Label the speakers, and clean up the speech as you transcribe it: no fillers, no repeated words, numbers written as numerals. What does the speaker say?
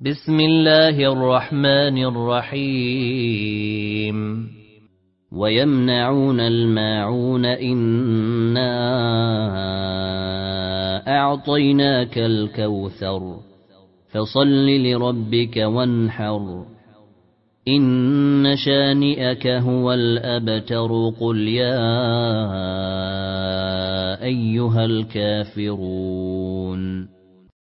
Speaker 1: بسم الله الرحمن الرحيم ويمنعون الماعون إنا أعطيناك الكوثر فصل لربك وانحر إن شانئك هو الأبتر قل يا أيها الكافرون